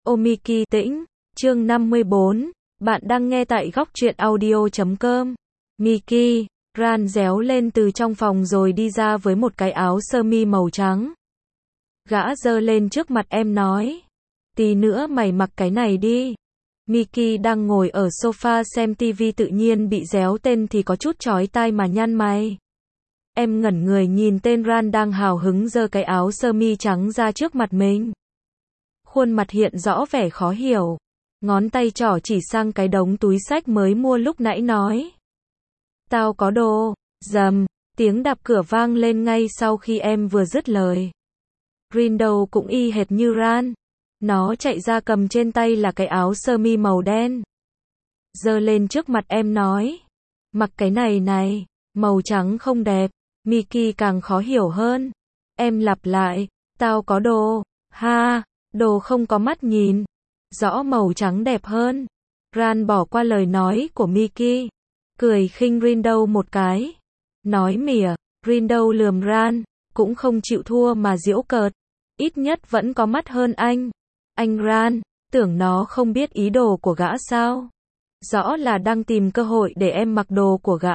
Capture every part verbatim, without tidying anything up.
Omiki Tĩnh, chương năm mươi bốn, bạn đang nghe tại góc truyện audio chấm com. Miki, Ran réo lên từ trong phòng rồi đi ra với một cái áo sơ mi màu trắng. Gã giơ lên trước mặt em nói, tí nữa mày mặc cái này đi. Miki đang ngồi ở sofa xem tivi tự nhiên bị réo tên thì có chút chói tai mà nhăn mày. Em ngẩn người nhìn tên Ran đang hào hứng giơ cái áo sơ mi trắng ra trước mặt mình. Khuôn mặt hiện rõ vẻ khó hiểu. Ngón tay trỏ chỉ sang cái đống túi xách mới mua lúc nãy nói. Tao có đồ. Rầm, tiếng đạp cửa vang lên ngay sau khi em vừa dứt lời. Rindo cũng y hệt như Ran. Nó chạy ra cầm trên tay là cái áo sơ mi màu đen. Giơ lên trước mặt em nói. Mặc cái này này, màu trắng không đẹp. Miki càng khó hiểu hơn. Em lặp lại, tao có đồ. Ha, đồ không có mắt nhìn. Rõ màu trắng đẹp hơn. Ran bỏ qua lời nói của Miki. Cười khinh Rindo một cái. Nói mỉa, Rindo lườm Ran, cũng không chịu thua mà giễu cợt. Ít nhất vẫn có mắt hơn anh. Anh Ran, tưởng nó không biết ý đồ của gã sao? Rõ là đang tìm cơ hội để em mặc đồ của gã.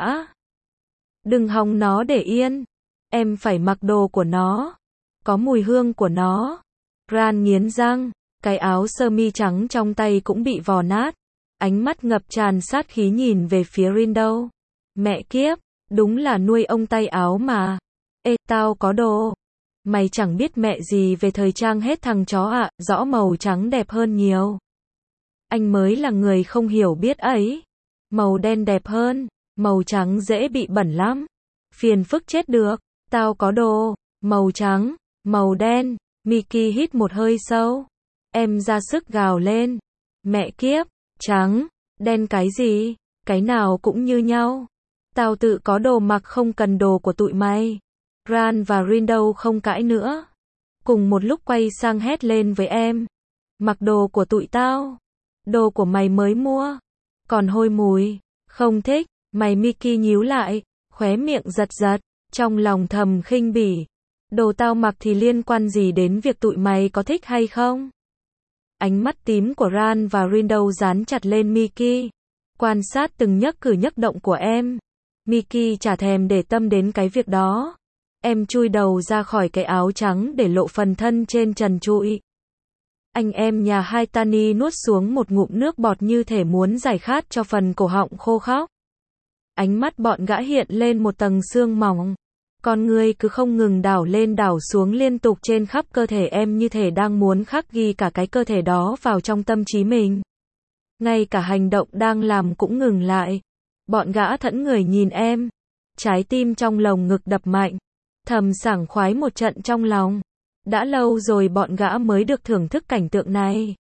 Đừng hòng nó để yên. Em phải mặc đồ của nó. Có mùi hương của nó. Ran nghiến răng, cái áo sơ mi trắng trong tay cũng bị vò nát. Ánh mắt ngập tràn sát khí nhìn về phía Rindo. Mẹ kiếp, đúng là nuôi ông tay áo mà. Ê, tao có đồ. Mày chẳng biết mẹ gì về thời trang hết thằng chó ạ, rõ màu trắng đẹp hơn nhiều. Anh mới là người không hiểu biết ấy. Màu đen đẹp hơn, màu trắng dễ bị bẩn lắm. Phiền phức chết được, tao có đồ, màu trắng, màu đen. Miki hít một hơi sâu. Em ra sức gào lên. Mẹ kiếp, trắng, đen cái gì, cái nào cũng như nhau. Tao tự có đồ mặc không cần đồ của tụi mày. Ran và Rindo không cãi nữa. Cùng một lúc quay sang hét lên với em. Mặc đồ của tụi tao. Đồ của mày mới mua. Còn hôi mùi. Không thích. Mày Miki nhíu lại. Khóe miệng giật giật. Trong lòng thầm khinh bỉ. Đồ tao mặc thì liên quan gì đến việc tụi mày có thích hay không? Ánh mắt tím của Ran và Rindo dán chặt lên Miki. Quan sát từng nhấc cử nhấc động của em. Miki chả thèm để tâm đến cái việc đó. Em chui đầu ra khỏi cái áo trắng để lộ phần thân trên trần trụi. Anh em nhà Haitani nuốt xuống một ngụm nước bọt như thể muốn giải khát cho phần cổ họng khô khóc. Ánh mắt bọn gã hiện lên một tầng sương mỏng. Con người cứ không ngừng đảo lên đảo xuống liên tục trên khắp cơ thể em như thể đang muốn khắc ghi cả cái cơ thể đó vào trong tâm trí mình. Ngay cả hành động đang làm cũng ngừng lại. Bọn gã thẫn người nhìn em. Trái tim trong lồng ngực đập mạnh. Thầm sảng khoái một trận trong lòng. Đã lâu rồi bọn gã mới được thưởng thức cảnh tượng này.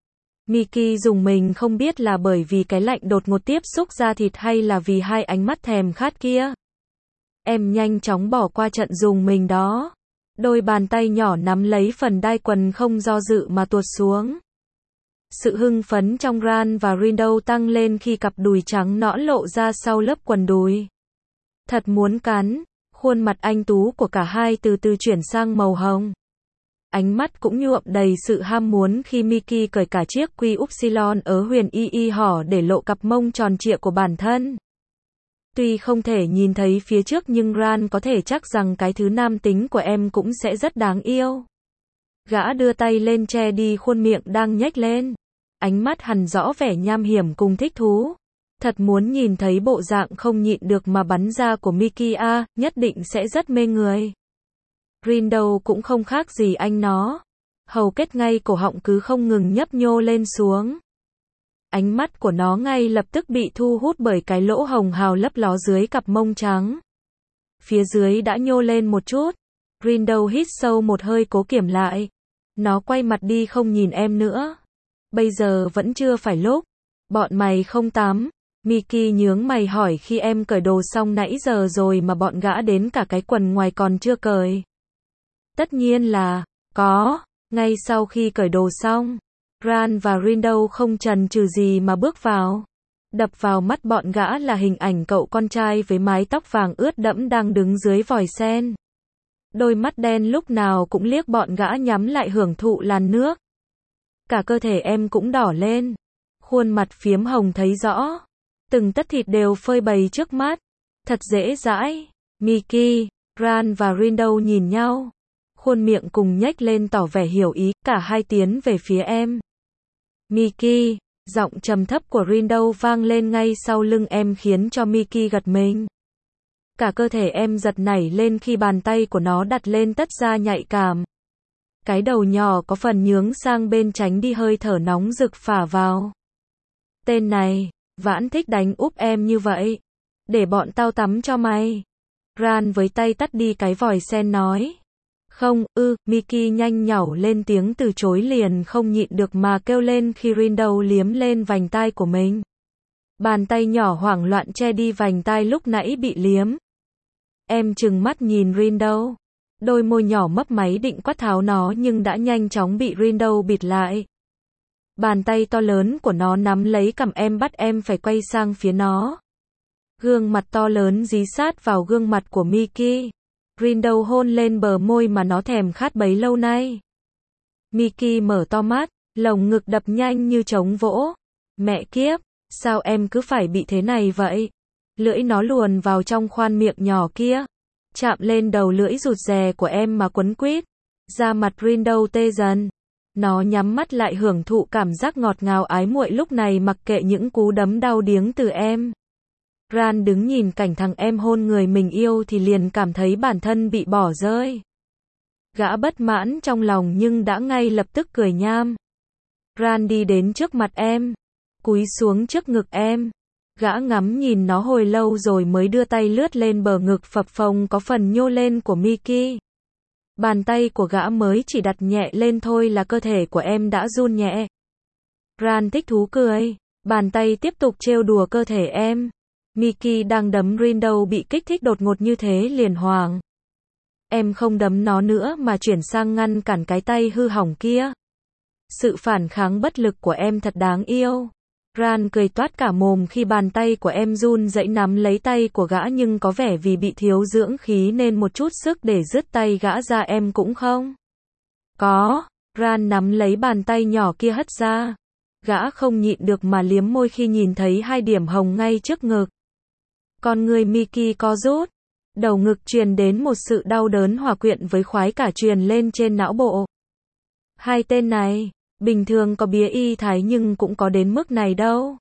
Miki dùng mình không biết là bởi vì cái lạnh đột ngột tiếp xúc da thịt hay là vì hai ánh mắt thèm khát kia. Em nhanh chóng bỏ qua trận dùng mình đó. Đôi bàn tay nhỏ nắm lấy phần đai quần không do dự mà tuột xuống. Sự hưng phấn trong Ran và Rindo tăng lên khi cặp đùi trắng nõn lộ ra sau lớp quần đùi. Thật muốn cắn. Khuôn mặt anh tú của cả hai từ từ chuyển sang màu hồng. Ánh mắt cũng nhuộm đầy sự ham muốn khi Miki cởi cả chiếc quy upsilon ở huyền y y hỏ để lộ cặp mông tròn trịa của bản thân. Tuy không thể nhìn thấy phía trước nhưng Ran có thể chắc rằng cái thứ nam tính của em cũng sẽ rất đáng yêu. Gã đưa tay lên che đi khuôn miệng đang nhếch lên. Ánh mắt hằn rõ vẻ nham hiểm cùng thích thú. Thật muốn nhìn thấy bộ dạng không nhịn được mà bắn ra của Miki a, nhất định sẽ rất mê người. Rindo cũng không khác gì anh nó. Hầu kết ngay cổ họng cứ không ngừng nhấp nhô lên xuống. Ánh mắt của nó ngay lập tức bị thu hút bởi cái lỗ hồng hào lấp ló dưới cặp mông trắng. Phía dưới đã nhô lên một chút. Rindo hít sâu một hơi cố kiểm lại. Nó quay mặt đi không nhìn em nữa. Bây giờ vẫn chưa phải lúc. Bọn mày không tắm. Miki nhướng mày hỏi khi em cởi đồ xong nãy giờ rồi mà bọn gã đến cả cái quần ngoài còn chưa cởi. Tất nhiên là, có, ngay sau khi cởi đồ xong. Ran và Rindo không chần chừ gì mà bước vào. Đập vào mắt bọn gã là hình ảnh cậu con trai với mái tóc vàng ướt đẫm đang đứng dưới vòi sen. Đôi mắt đen lúc nào cũng liếc bọn gã nhắm lại hưởng thụ làn nước. Cả cơ thể em cũng đỏ lên. Khuôn mặt phiếm hồng thấy rõ. Từng tấc thịt đều phơi bày trước mắt. Thật dễ dãi. Mickey, Ran và Rindo nhìn nhau. Khuôn miệng cùng nhếch lên tỏ vẻ hiểu ý, cả hai tiến về phía em. Mickey, giọng trầm thấp của Rindo vang lên ngay sau lưng em khiến cho Mickey gật mình. Cả cơ thể em giật nảy lên khi bàn tay của nó đặt lên tất da nhạy cảm. Cái đầu nhỏ có phần nhướng sang bên tránh đi hơi thở nóng rực phả vào. Tên này, vãn thích đánh úp em như vậy. Để bọn tao tắm cho mày. Ran với tay tắt đi cái vòi sen nói. Không, ư, Mickey nhanh nhảu lên tiếng từ chối liền không nhịn được mà kêu lên khi Rindo liếm lên vành tai của mình. Bàn tay nhỏ hoảng loạn che đi vành tai lúc nãy bị liếm. Em trừng mắt nhìn Rindo. Đôi môi nhỏ mấp máy định quát tháo nó nhưng đã nhanh chóng bị Rindo bịt lại. Bàn tay to lớn của nó nắm lấy cằm em bắt em phải quay sang phía nó. Gương mặt to lớn dí sát vào gương mặt của Mickey. Rindo hôn lên bờ môi mà nó thèm khát bấy lâu nay. Mickey mở to mắt, lồng ngực đập nhanh như trống vỗ. Mẹ kiếp, sao em cứ phải bị thế này vậy? Lưỡi nó luồn vào trong khoan miệng nhỏ kia. Chạm lên đầu lưỡi rụt rè của em mà quấn quýt. Da mặt Rindo tê dần. Nó nhắm mắt lại hưởng thụ cảm giác ngọt ngào ái muội lúc này mặc kệ những cú đấm đau điếng từ em. Ran đứng nhìn cảnh thằng em hôn người mình yêu thì liền cảm thấy bản thân bị bỏ rơi. Gã bất mãn trong lòng nhưng đã ngay lập tức cười nham. Ran đi đến trước mặt em. Cúi xuống trước ngực em. Gã ngắm nhìn nó hồi lâu rồi mới đưa tay lướt lên bờ ngực phập phồng có phần nhô lên của Mickey. Bàn tay của gã mới chỉ đặt nhẹ lên thôi là cơ thể của em đã run nhẹ. Ran thích thú cười. Bàn tay tiếp tục trêu đùa cơ thể em. Mickey đang đấm Rindo bị kích thích đột ngột như thế liền hoảng. Em không đấm nó nữa mà chuyển sang ngăn cản cái tay hư hỏng kia. Sự phản kháng bất lực của em thật đáng yêu. Ran cười toát cả mồm khi bàn tay của em run rẩy nắm lấy tay của gã nhưng có vẻ vì bị thiếu dưỡng khí nên một chút sức để dứt tay gã ra em cũng không. Có, Ran nắm lấy bàn tay nhỏ kia hất ra. Gã không nhịn được mà liếm môi khi nhìn thấy hai điểm hồng ngay trước ngực. Con người Mickey co rút. Đầu ngực truyền đến một sự đau đớn hòa quyện với khoái cả truyền lên trên não bộ. Hai tên này, bình thường có bía y thái nhưng cũng có đến mức này đâu.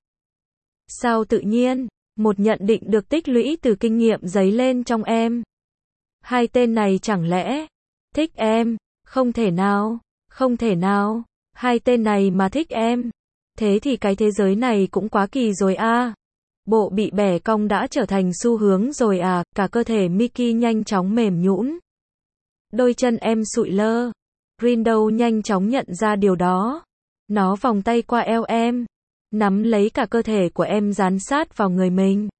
Sao tự nhiên, một nhận định được tích lũy từ kinh nghiệm dấy lên trong em. Hai tên này chẳng lẽ thích em? Không thể nào, không thể nào. Hai tên này mà thích em. Thế thì cái thế giới này cũng quá kỳ rồi a. Bộ bị bẻ cong đã trở thành xu hướng rồi à, cả cơ thể Mickey nhanh chóng mềm nhũn. Đôi chân em sụi lơ. Rindo nhanh chóng nhận ra điều đó. Nó vòng tay qua eo em, nắm lấy cả cơ thể của em dán sát vào người mình.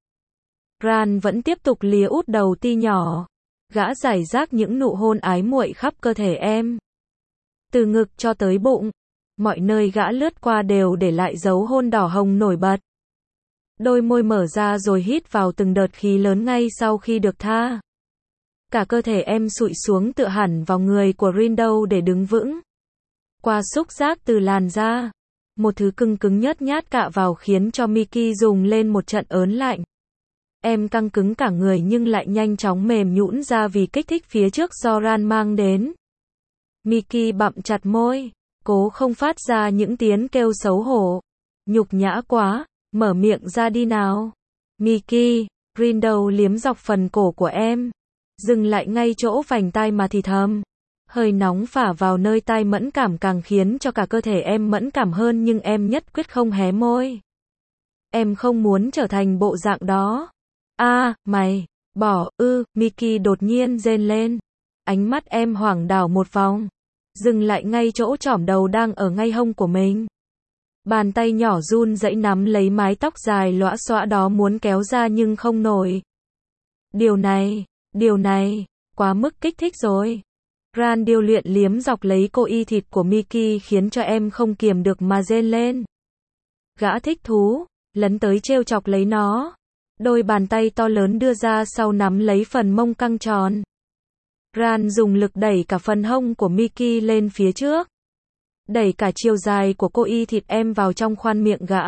Ran vẫn tiếp tục lìa út đầu ti nhỏ. Gã rải rác những nụ hôn ái muội khắp cơ thể em. Từ ngực cho tới bụng, mọi nơi gã lướt qua đều để lại dấu hôn đỏ hồng nổi bật. Đôi môi mở ra rồi hít vào từng đợt khí lớn ngay sau khi được tha. Cả cơ thể em sụi xuống tựa hẳn vào người của Rindo để đứng vững. Qua xúc giác từ làn da, một thứ cứng cứng nhớt nhát cạ vào khiến cho Mickey rùng lên một trận ớn lạnh. Em căng cứng cả người nhưng lại nhanh chóng mềm nhũn ra vì kích thích phía trước do Ran mang đến. Mickey bặm chặt môi, cố không phát ra những tiếng kêu xấu hổ. Nhục nhã quá, mở miệng ra đi nào. Mickey, Rindo liếm dọc phần cổ của em. Dừng lại ngay chỗ vành tai mà thì thầm. Hơi nóng phả vào nơi tai mẫn cảm càng khiến cho cả cơ thể em mẫn cảm hơn nhưng em nhất quyết không hé môi. Em không muốn trở thành bộ dạng đó. A, à, mày, bỏ, ư, Mickey đột nhiên rên lên. Ánh mắt em hoảng đảo một vòng. Dừng lại ngay chỗ chỏm đầu đang ở ngay hông của mình. Bàn tay nhỏ run rẩy nắm lấy mái tóc dài lõa xõa đó muốn kéo ra nhưng không nổi. Điều này, điều này, quá mức kích thích rồi. Ran điêu luyện liếm dọc lấy cô y thịt của Mickey khiến cho em không kiềm được mà rên lên. Gã thích thú, lấn tới trêu chọc lấy nó. Đôi bàn tay to lớn đưa ra sau nắm lấy phần mông căng tròn. Ran dùng lực đẩy cả phần hông của Mickey lên phía trước. đẩy cả chiều dài của cô y thịt em vào trong khoang miệng gã.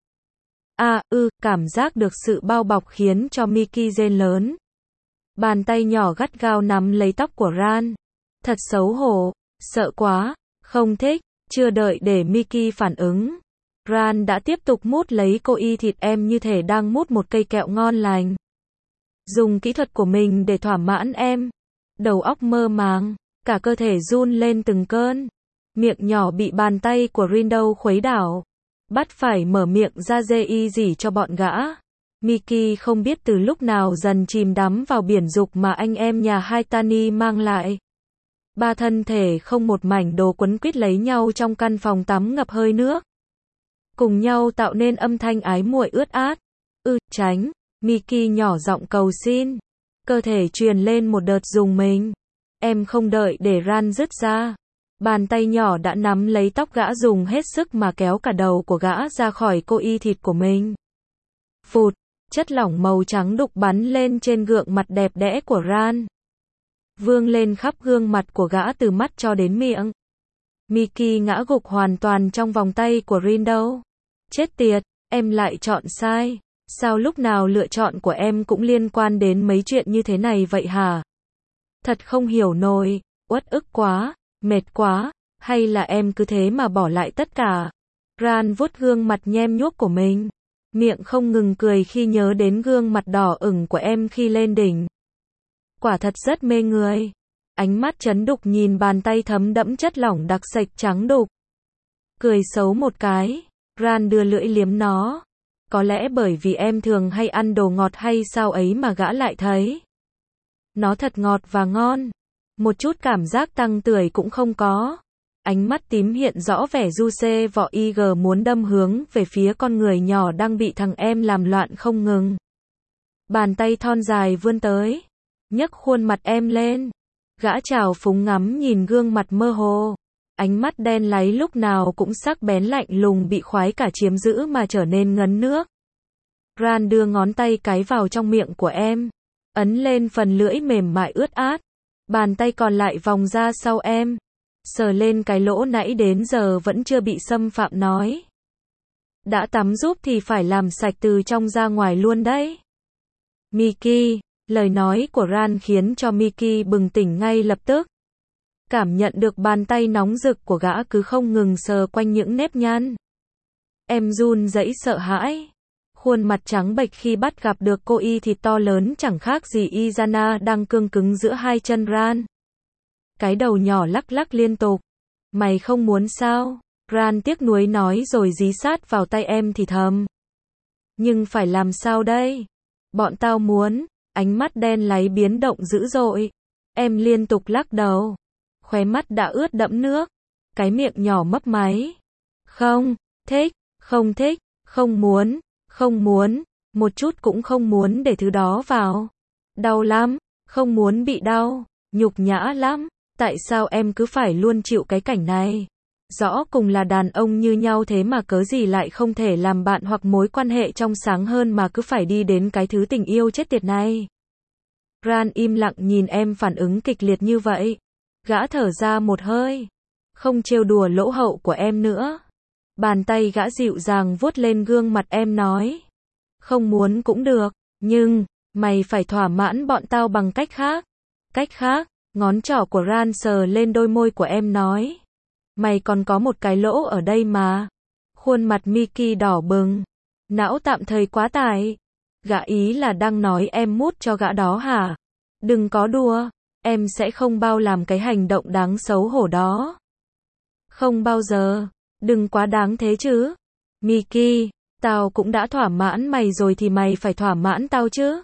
A, ư, cảm giác được sự bao bọc khiến cho Mickey rên lớn. Bàn tay nhỏ gắt gao nắm lấy tóc của Ran. Thật xấu hổ, sợ quá, không thích, chưa đợi để Mickey phản ứng. Ran đã tiếp tục mút lấy cô y thịt em như thể đang mút một cây kẹo ngon lành. Dùng kỹ thuật của mình để thỏa mãn em. Đầu óc mơ màng, cả cơ thể run lên từng cơn. Miệng nhỏ bị bàn tay của Rindo khuấy đảo. Bắt phải mở miệng ra dê y gì cho bọn gã. Mickey không biết từ lúc nào dần chìm đắm vào biển dục mà anh em nhà Haitani mang lại. Ba thân thể không một mảnh đồ quấn quýt lấy nhau trong căn phòng tắm ngập hơi nước. Cùng nhau tạo nên âm thanh ái muội ướt át. Ư, tránh. Mickey nhỏ giọng cầu xin. Cơ thể truyền lên một đợt rùng mình. Em không đợi để Ran dứt ra. Bàn tay nhỏ đã nắm lấy tóc gã, dùng hết sức mà kéo cả đầu của gã ra khỏi cô y thịt của mình. Phụt, chất lỏng màu trắng đục bắn lên trên gương mặt đẹp đẽ của Ran. Vương lên khắp gương mặt của gã từ mắt cho đến miệng. Mickey ngã gục hoàn toàn trong vòng tay của Rindo. Chết tiệt, em lại chọn sai. Sao lúc nào lựa chọn của em cũng liên quan đến mấy chuyện như thế này vậy hả? Thật không hiểu nổi, uất ức quá, mệt quá, hay là em cứ thế mà bỏ lại tất cả? Ran vuốt gương mặt nhem nhuốc của mình. Miệng không ngừng cười khi nhớ đến gương mặt đỏ ửng của em khi lên đỉnh. Quả thật rất mê người. Ánh mắt chấn đục nhìn bàn tay thấm đẫm chất lỏng đặc sệt trắng đục. Cười xấu một cái, Ran đưa lưỡi liếm nó. Có lẽ bởi vì em thường hay ăn đồ ngọt hay sao ấy mà gã lại thấy. Nó thật ngọt và ngon. Một chút cảm giác tăng tuổi cũng không có. Ánh mắt tím hiện rõ vẻ du xê vọ y gờ muốn đâm hướng về phía con người nhỏ đang bị thằng em làm loạn không ngừng. Bàn tay thon dài vươn tới. Nhấc khuôn mặt em lên. Gã trào phúng ngắm nhìn gương mặt mơ hồ. Ánh mắt đen láy lúc nào cũng sắc bén lạnh lùng bị khoái cả chiếm giữ mà trở nên ngấn nước. Ran đưa ngón tay cái vào trong miệng của em. Ấn lên phần lưỡi mềm mại ướt át. Bàn tay còn lại vòng ra sau em. Sờ lên cái lỗ nãy đến giờ vẫn chưa bị xâm phạm nói. Đã tắm giúp thì phải làm sạch từ trong ra ngoài luôn đấy. Mickey, lời nói của Ran khiến cho Mickey bừng tỉnh ngay lập tức. Cảm nhận được bàn tay nóng rực của gã cứ không ngừng sờ quanh những nếp nhăn. Em run rẩy sợ hãi. Khuôn mặt trắng bệch khi bắt gặp được cô y thịt to lớn chẳng khác gì Izana đang cương cứng giữa hai chân Ran. Cái đầu nhỏ lắc lắc liên tục. Mày không muốn sao? Ran tiếc nuối nói rồi dí sát vào tay em thì thầm. Nhưng phải làm sao đây? Bọn tao muốn. Ánh mắt đen láy biến động dữ dội. Em liên tục lắc đầu. Khóe mắt đã ướt đẫm nước. Cái miệng nhỏ mấp máy. Không, thích, không thích, không muốn, không muốn, một chút cũng không muốn để thứ đó vào. Đau lắm, không muốn bị đau, nhục nhã lắm. Tại sao em cứ phải luôn chịu cái cảnh này? Rõ cùng là đàn ông như nhau thế mà cớ gì lại không thể làm bạn hoặc mối quan hệ trong sáng hơn mà cứ phải đi đến cái thứ tình yêu chết tiệt này. Ran im lặng nhìn em phản ứng kịch liệt như vậy. Gã thở ra một hơi. Không trêu đùa lỗ hậu của em nữa. Bàn tay gã dịu dàng vuốt lên gương mặt em nói. Không muốn cũng được, nhưng, mày phải thỏa mãn bọn tao bằng cách khác. Cách khác, ngón trỏ của Ran sờ lên đôi môi của em nói. Mày còn có một cái lỗ ở đây mà. Khuôn mặt Mickey đỏ bừng. Não tạm thời quá tải. Gã ý là đang nói em mút cho gã đó hả? Đừng có đùa. Em sẽ không bao làm cái hành động đáng xấu hổ đó. Không bao giờ. Đừng quá đáng thế chứ. Mickey, tao cũng đã thỏa mãn mày rồi thì mày phải thỏa mãn tao chứ.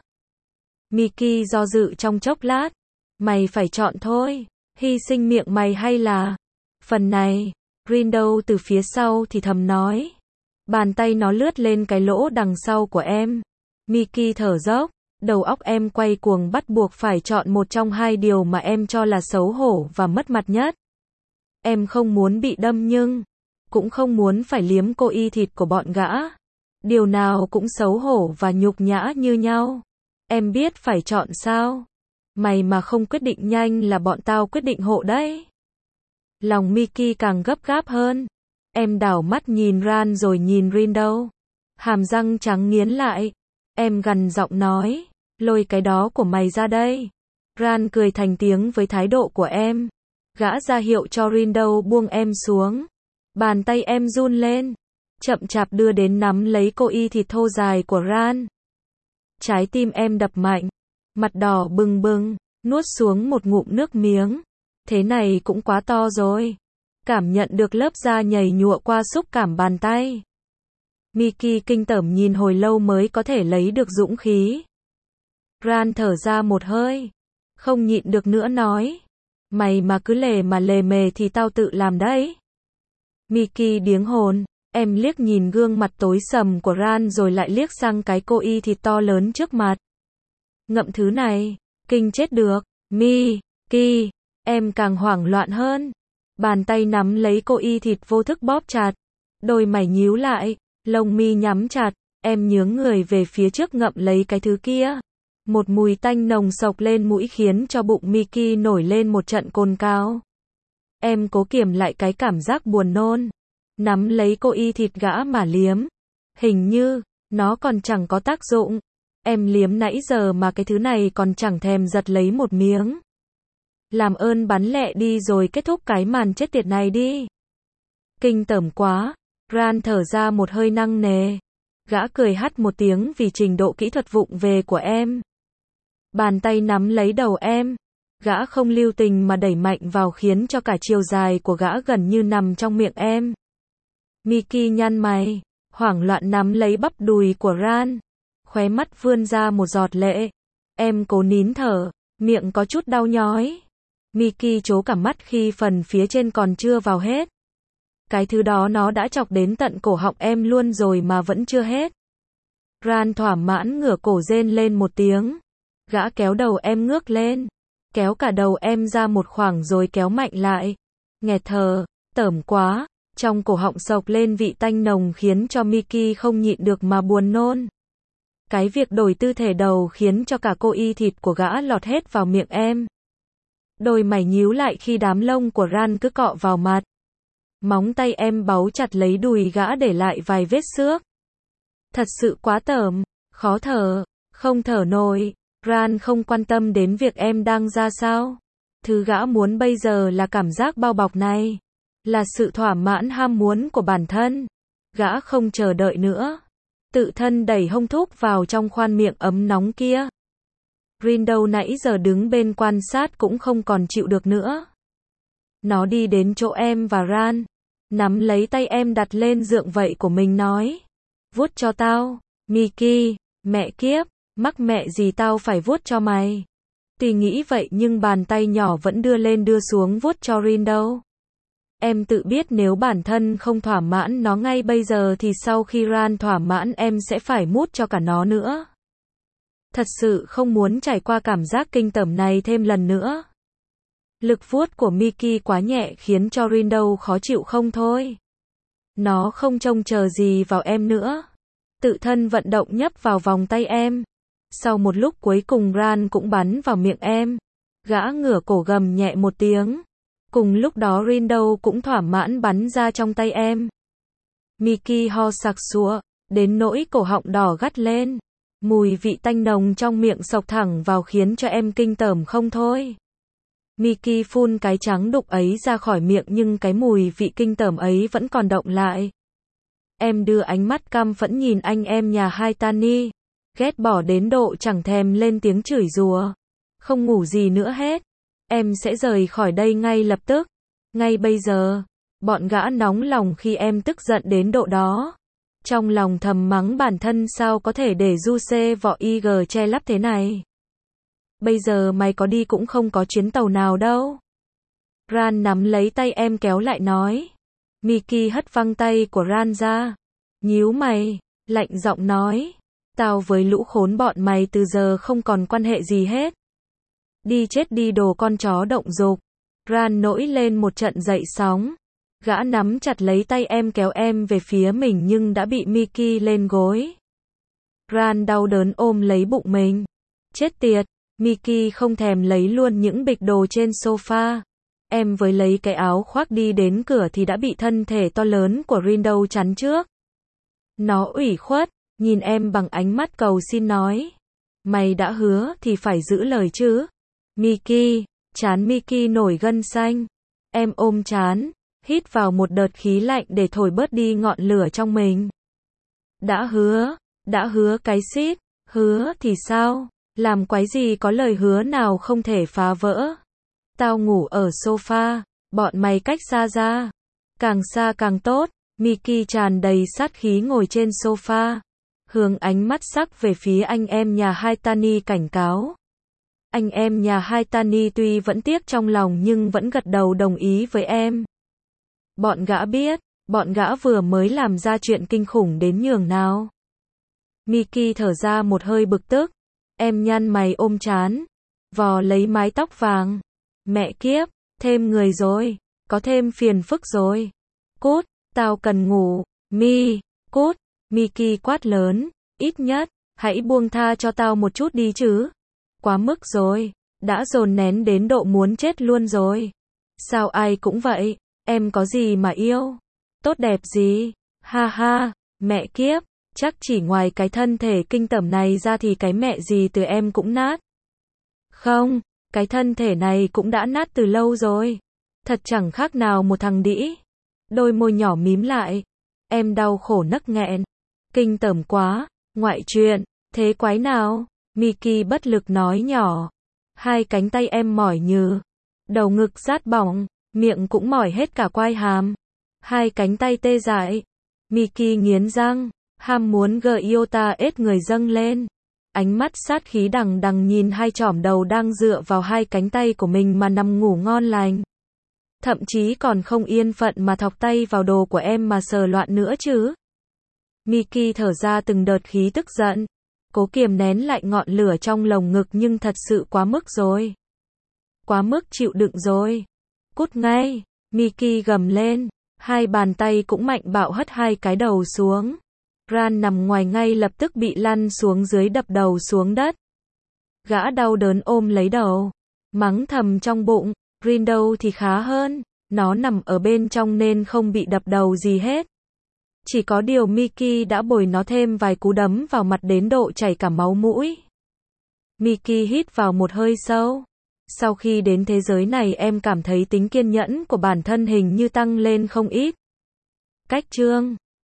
Mickey do dự trong chốc lát. Mày phải chọn thôi. Hy sinh miệng mày hay là... Phần này, Rindo từ phía sau thì thầm nói. Bàn tay nó lướt lên cái lỗ đằng sau của em. Mickey thở dốc. Đầu óc em quay cuồng bắt buộc phải chọn một trong hai điều mà em cho là xấu hổ và mất mặt nhất. Em không muốn bị đâm nhưng cũng không muốn phải liếm cô y thịt của bọn gã. Điều nào cũng xấu hổ và nhục nhã như nhau. Em biết phải chọn sao? Mày mà không quyết định nhanh là bọn tao quyết định hộ đấy. Lòng Mickey càng gấp gáp hơn. Em đảo mắt nhìn Ran rồi nhìn Rindo. Hàm răng trắng nghiến lại. Em gằn giọng nói, lôi cái đó của mày ra đây. Ran cười thành tiếng với thái độ của em. Gã ra hiệu cho Rindo buông em xuống. Bàn tay em run lên, chậm chạp đưa đến nắm lấy cô y thịt thô dài của Ran. Trái tim em đập mạnh, mặt đỏ bừng bừng, nuốt xuống một ngụm nước miếng. Thế này cũng quá to rồi. Cảm nhận được lớp da nhầy nhụa qua xúc cảm bàn tay. Mickey kinh tởm nhìn hồi lâu mới có thể lấy được dũng khí. Ran thở ra một hơi, không nhịn được nữa nói, mày mà cứ lề mà lề mề thì tao tự làm đấy. Mickey điếng hồn, em liếc nhìn gương mặt tối sầm của Ran rồi lại liếc sang cái cô y thịt to lớn trước mặt. Ngậm thứ này, kinh chết được. Mickey, em càng hoảng loạn hơn. Bàn tay nắm lấy cô y thịt vô thức bóp chặt. Đôi mày nhíu lại, lông mi nhắm chặt, em nhướng người về phía trước ngậm lấy cái thứ kia. Một mùi tanh nồng sộc lên mũi khiến cho bụng Mickey nổi lên một trận cồn cào. Em cố kiềm lại cái cảm giác buồn nôn. Nắm lấy cô y thịt gã mà liếm. Hình như, nó còn chẳng có tác dụng. Em liếm nãy giờ mà cái thứ này còn chẳng thèm giật lấy một miếng. Làm ơn bắn lẹ đi rồi kết thúc cái màn chết tiệt này đi. Kinh tởm quá. Ran thở ra một hơi nặng nề. Gã cười hắt một tiếng vì trình độ kỹ thuật vụng về của em. Bàn tay nắm lấy đầu em. Gã không lưu tình mà đẩy mạnh vào khiến cho cả chiều dài của gã gần như nằm trong miệng em. Mickey nhăn mày, hoảng loạn nắm lấy bắp đùi của Ran. Khóe mắt vươn ra một giọt lệ. Em cố nín thở, miệng có chút đau nhói. Mickey trố cả mắt khi phần phía trên còn chưa vào hết. Cái thứ đó nó đã chọc đến tận cổ họng em luôn rồi mà vẫn chưa hết. Ran thỏa mãn ngửa cổ rên lên một tiếng. Gã kéo đầu em ngước lên. Kéo cả đầu em ra một khoảng rồi kéo mạnh lại. Nghẹt thở, tởm quá. Trong cổ họng sộc lên vị tanh nồng khiến cho Mickey không nhịn được mà buồn nôn. Cái việc đổi tư thể đầu khiến cho cả cô y thịt của gã lọt hết vào miệng em. Đôi mày nhíu lại khi đám lông của Ran cứ cọ vào mặt. Móng tay em báu chặt lấy đùi gã để lại vài vết xước. Thật sự quá tởm, khó thở, không thở nổi. Ran không quan tâm đến việc em đang ra sao. Thứ gã muốn bây giờ là cảm giác bao bọc này. Là sự thỏa mãn ham muốn của bản thân. Gã không chờ đợi nữa. Tự thân đẩy hông thúc vào trong khoan miệng ấm nóng kia. Rindo nãy giờ đứng bên quan sát cũng không còn chịu được nữa. Nó đi đến chỗ em và Ran. Nắm lấy tay em đặt lên dượng vậy của mình nói. Vuốt cho tao, Mickey, mẹ kiếp, mắc mẹ gì tao phải vuốt cho mày. Tuy nghĩ vậy nhưng bàn tay nhỏ vẫn đưa lên đưa xuống vuốt cho Rindo. Em tự biết nếu bản thân không thỏa mãn nó ngay bây giờ thì sau khi Ran thỏa mãn em sẽ phải mút cho cả nó nữa. Thật sự không muốn trải qua cảm giác kinh tởm này thêm lần nữa. Lực vuốt của Mickey quá nhẹ khiến cho Rindo khó chịu không thôi. Nó không trông chờ gì vào em nữa. Tự thân vận động nhấp vào vòng tay em. Sau một lúc cuối cùng Ran cũng bắn vào miệng em. Gã ngửa cổ gầm nhẹ một tiếng. Cùng lúc đó Rindo cũng thỏa mãn bắn ra trong tay em. Mickey ho sặc sụa, đến nỗi cổ họng đỏ gắt lên. Mùi vị tanh nồng trong miệng xộc thẳng vào khiến cho em kinh tởm không thôi. Mickey phun cái trắng đục ấy ra khỏi miệng nhưng cái mùi vị kinh tởm ấy vẫn còn động lại. Em đưa ánh mắt căm phẫn nhìn anh em nhà Haitani. Ghét bỏ đến độ chẳng thèm lên tiếng chửi rủa. Không ngủ gì nữa hết. Em sẽ rời khỏi đây ngay lập tức. Ngay bây giờ. Bọn gã nóng lòng khi em tức giận đến độ đó. Trong lòng thầm mắng bản thân sao có thể để du xê vỏ i giê che lấp thế này. Bây giờ mày có đi cũng không có chuyến tàu nào đâu. Ran nắm lấy tay em kéo lại nói. Mickey hất văng tay của Ran ra. Nhíu mày, lạnh giọng nói. Tao với lũ khốn bọn mày từ giờ không còn quan hệ gì hết. Đi chết đi đồ con chó động dục. Ran nổi lên một trận dậy sóng. Gã nắm chặt lấy tay em kéo em về phía mình nhưng đã bị Mickey lên gối. Ran đau đớn ôm lấy bụng mình. Chết tiệt, Mickey không thèm lấy luôn những bịch đồ trên sofa. Em với lấy cái áo khoác đi đến cửa thì đã bị thân thể to lớn của Rindo chắn trước. Nó ủy khuất, nhìn em bằng ánh mắt cầu xin nói. Mày đã hứa thì phải giữ lời chứ. Mickey, trán Mickey nổi gân xanh. Em ôm trán, hít vào một đợt khí lạnh để thổi bớt đi ngọn lửa trong mình. Đã hứa, đã hứa cái xít, hứa thì sao? Làm quái gì có lời hứa nào không thể phá vỡ. Tao ngủ ở sofa, bọn mày cách xa ra. Càng xa càng tốt. Mickey tràn đầy sát khí ngồi trên sofa, hướng ánh mắt sắc về phía anh em nhà Haitani cảnh cáo. Anh em nhà Haitani tuy vẫn tiếc trong lòng nhưng vẫn gật đầu đồng ý với em. Bọn gã biết, bọn gã vừa mới làm ra chuyện kinh khủng đến nhường nào. Mickey thở ra một hơi bực tức. Em nhăn mày ôm trán, vò lấy mái tóc vàng. Mẹ kiếp, thêm người rồi, có thêm phiền phức rồi. Cút, tao cần ngủ. Mi, cút. Mickey quát lớn, ít nhất, hãy buông tha cho tao một chút đi chứ. Quá mức rồi, đã dồn nén đến độ muốn chết luôn rồi. Sao ai cũng vậy, em có gì mà yêu? Tốt đẹp gì? Ha ha, mẹ kiếp, chắc chỉ ngoài cái thân thể kinh tởm này ra thì cái mẹ gì từ em cũng nát. Không, cái thân thể này cũng đã nát từ lâu rồi. Thật chẳng khác nào một thằng đĩ. Đôi môi nhỏ mím lại. Em đau khổ nấc nghẹn. Kinh tởm quá, ngoại chuyện, thế quái nào? Mickey bất lực nói nhỏ. Hai cánh tay em mỏi nhừ. Đầu ngực rát bỏng, miệng cũng mỏi hết cả quai hàm. Hai cánh tay tê dại. Mickey nghiến răng, ham muốn gợi iota ết người dâng lên. Ánh mắt sát khí đằng đằng nhìn hai chỏm đầu đang dựa vào hai cánh tay của mình mà nằm ngủ ngon lành. Thậm chí còn không yên phận mà thọc tay vào đồ của em mà sờ loạn nữa chứ. Mickey thở ra từng đợt khí tức giận. Cố kiềm nén lại ngọn lửa trong lồng ngực nhưng thật sự quá mức rồi. Quá mức chịu đựng rồi. Cút ngay. Mickey gầm lên. Hai bàn tay cũng mạnh bạo hất hai cái đầu xuống. Ran nằm ngoài ngay lập tức bị lăn xuống dưới đập đầu xuống đất. Gã đau đớn ôm lấy đầu. Mắng thầm trong bụng. Rindo thì khá hơn. Nó nằm ở bên trong nên không bị đập đầu gì hết. Chỉ có điều Mickey đã bồi nó thêm vài cú đấm vào mặt đến độ chảy cả máu mũi. Mickey hít vào một hơi sâu. Sau khi đến thế giới này em cảm thấy tính kiên nhẫn của bản thân hình như tăng lên không ít. Cách chương